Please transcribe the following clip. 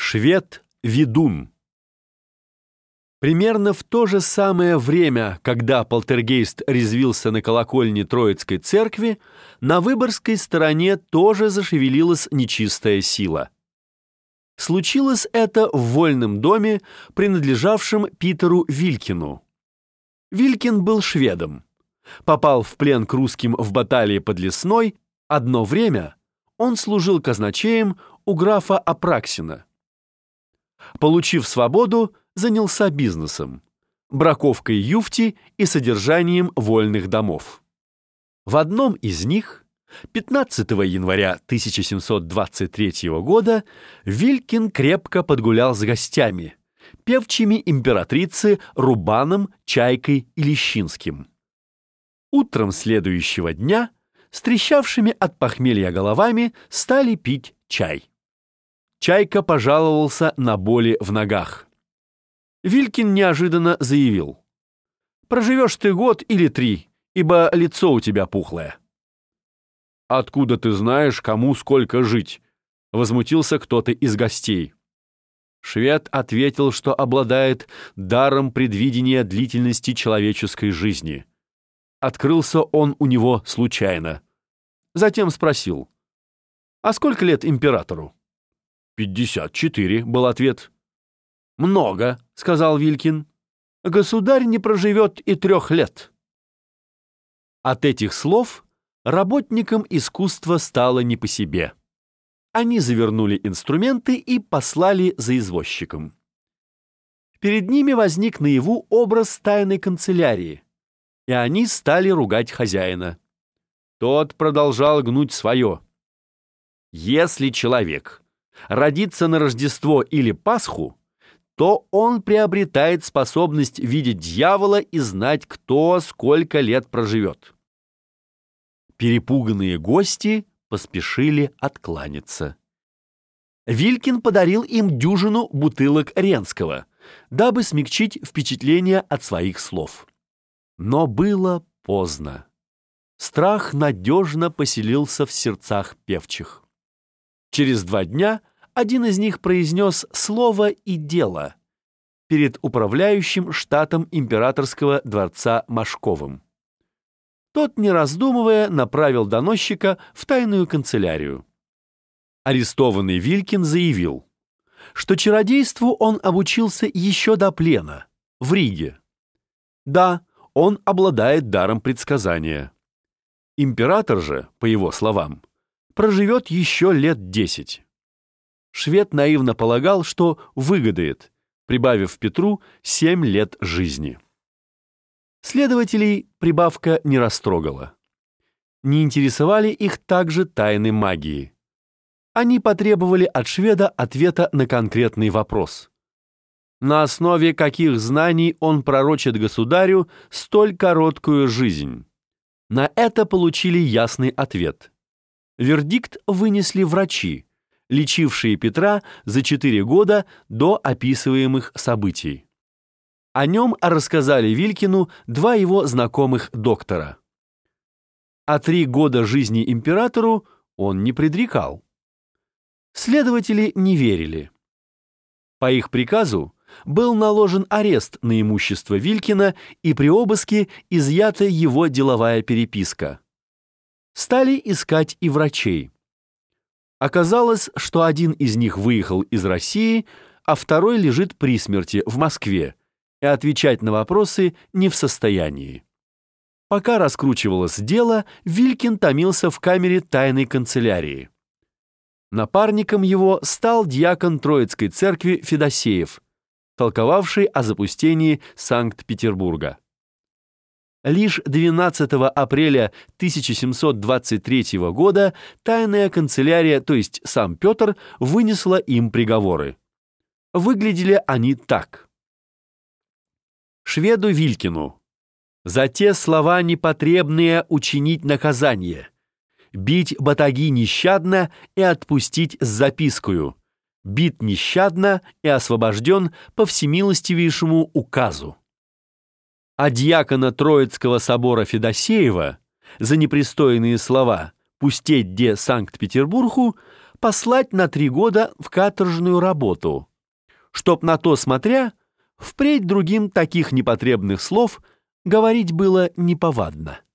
Швед-ведун. Примерно в то же самое время, когда полтергейст резвился на колокольне Троицкой церкви, на Выборгской стороне тоже зашевелилась нечистая сила. Случилось это в вольном доме, принадлежавшем Питеру Вилькину. Вилькин был шведом. Попал в плен к русским в баталии под Лесной. Одно время он служил казначеем у графа Апраксина. Получив свободу, занялся бизнесом, браковкой юфти и содержанием вольных домов. В одном из них, 15 января 1723 года, Вилькин крепко подгулял с гостями, певчими императрицы Рубаном, Чайкой и Лещинским. Утром следующего дня с трещавшими от похмелья головами стали пить чай. Чайка пожаловался на боли в ногах. Вилькин неожиданно заявил: «Проживешь ты год или 3, ибо лицо у тебя пухлое». «Откуда ты знаешь, кому сколько жить?» — возмутился кто-то из гостей. Швед ответил, что обладает даром предвидения длительности человеческой жизни. Открылся он у него случайно. Затем спросил: «А сколько лет императору?» 54, был ответ. «Много», — сказал Вилькин. «Государь не проживет и 3 лет». От этих слов работникам искусства стало не по себе. Они завернули инструменты и послали за извозчиком. Перед ними возник наяву образ тайной канцелярии, и они стали ругать хозяина. Тот продолжал гнуть свое. Если человек родится на Рождество или Пасху, то он приобретает способность видеть дьявола и знать, кто сколько лет проживет. Перепуганные гости поспешили откланяться. Вилькин подарил им дюжину бутылок Ренского, дабы смягчить впечатление от своих слов. Но было поздно. Страх надежно поселился в сердцах певчих. Через 2 дня один из них произнес слово и дело перед управляющим штатом императорского дворца Машковым. Тот, не раздумывая, направил доносчика в тайную канцелярию. Арестованный Вилькин заявил, что чародейству он обучился еще до плена, в Риге. Да, он обладает даром предсказания. Император же, по его словам, проживет еще лет 10. Швед наивно полагал, что выгодает, прибавив Петру 7 лет жизни. Следователей прибавка не растрогала. Не интересовали их также тайны магии. Они потребовали от шведа ответа на конкретный вопрос. На основе каких знаний он пророчит государю столь короткую жизнь? На это получили ясный ответ. Вердикт вынесли врачи, лечившие Петра за 4 года до описываемых событий. О нем рассказали Вилькину 2 его знакомых доктора. А 3 года жизни императору он не предрекал. Следователи не верили. По их приказу был наложен арест на имущество Вилькина, и при обыске изъята его деловая переписка. Стали искать и врачей. Оказалось, что один из них выехал из России, а второй лежит при смерти в Москве и отвечать на вопросы не в состоянии. Пока раскручивалось дело, Вилькин томился в камере тайной канцелярии. Напарником его стал дьякон Троицкой церкви Федосеев, толковавший о запустении Санкт-Петербурга. Лишь 12 апреля 1723 года тайная канцелярия, то есть сам Петр, вынесла им приговоры. Выглядели они так. Шведу Вилькину: за те слова непотребные учинить наказание, бить батаги нещадно и отпустить с запискою, бит нещадно и освобожден по всемилостивейшему указу. А дьякона Троицкого собора Федосеева за непристойные слова «пустеть де Санкт-Петербургу» послать на 3 года в каторжную работу, чтоб на то смотря впредь другим таких непотребных слов говорить было неповадно.